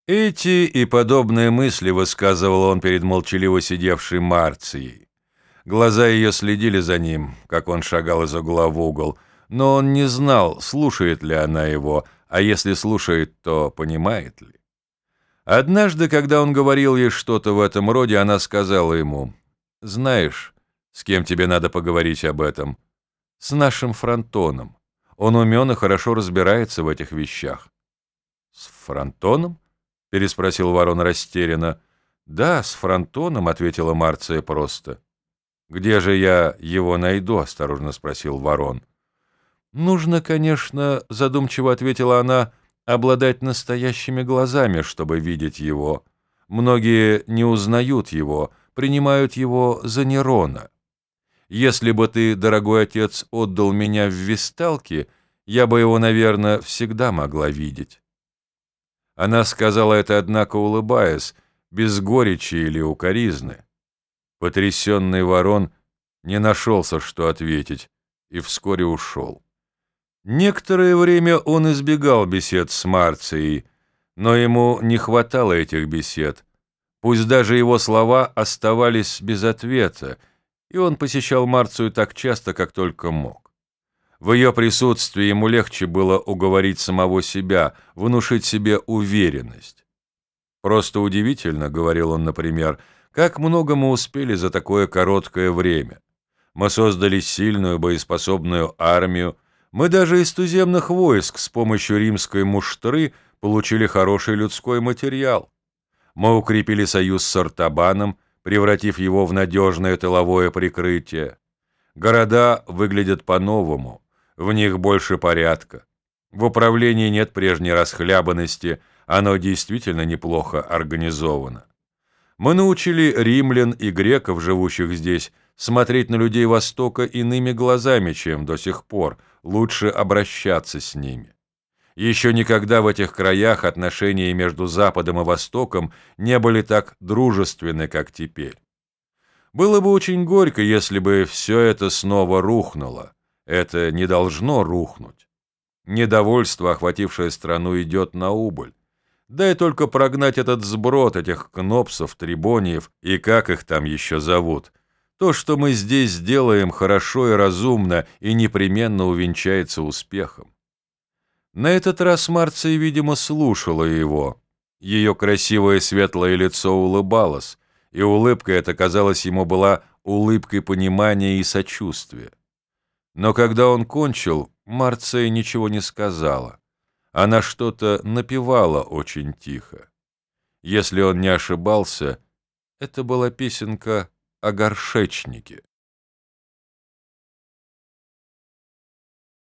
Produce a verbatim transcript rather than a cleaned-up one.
Эти и подобные мысли высказывал он перед молчаливо сидевшей Марцией. Глаза ее следили за ним, как он шагал из угла в угол, но он не знал, слушает ли она его, а если слушает, то понимает ли. Однажды, когда он говорил ей что-то в этом роде, она сказала ему: «Знаешь, с кем тебе надо поговорить об этом? С нашим Фронтоном. Он умен и хорошо разбирается в этих вещах». «С Фронтоном?» — переспросил Ворон растерянно. «Да, с Фронтоном», — ответила Марция просто. «Где же я его найду?» — осторожно спросил Ворон. «Нужно, конечно, — задумчиво ответила она, — обладать настоящими глазами, чтобы видеть его. Многие не узнают его, принимают его за Нерона. Если бы ты, дорогой отец, отдал меня в висталки, я бы его, наверное, всегда могла видеть». Она сказала это, однако, улыбаясь, без горечи или укоризны. Потрясенный Ворон не нашелся, что ответить, и вскоре ушел. Некоторое время он избегал бесед с Марцией, но ему не хватало этих бесед. Пусть даже его слова оставались без ответа, и он посещал Марцию так часто, как только мог. В ее присутствии ему легче было уговорить самого себя, внушить себе уверенность. «Просто удивительно, — говорил он, например, — как много мы успели за такое короткое время. Мы создали сильную боеспособную армию, мы даже из туземных войск с помощью римской муштры получили хороший людской материал. Мы укрепили союз с Артабаном, превратив его в надежное тыловое прикрытие. Города выглядят по-новому, в них больше порядка. В управлении нет прежней расхлябанности, оно действительно неплохо организовано. Мы научили римлян и греков, живущих здесь, смотреть на людей Востока иными глазами, чем до сих пор, лучше обращаться с ними. Еще никогда в этих краях отношения между Западом и Востоком не были так дружественны, как теперь. Было бы очень горько, если бы все это снова рухнуло. Это не должно рухнуть. Недовольство, охватившее страну, идет на убыль. Дай только прогнать этот сброд, этих кнопсов, трибониев и как их там еще зовут. То, что мы здесь сделаем, хорошо и разумно, и непременно увенчается успехом. На этот раз Марция, видимо, слушала его. Ее красивое светлое лицо улыбалось, и улыбка эта, казалось, ему была улыбкой понимания и сочувствия. Но когда он кончил, Марция ничего не сказала. Она что-то напевала очень тихо. Если он не ошибался, это была песенка о горшечнике.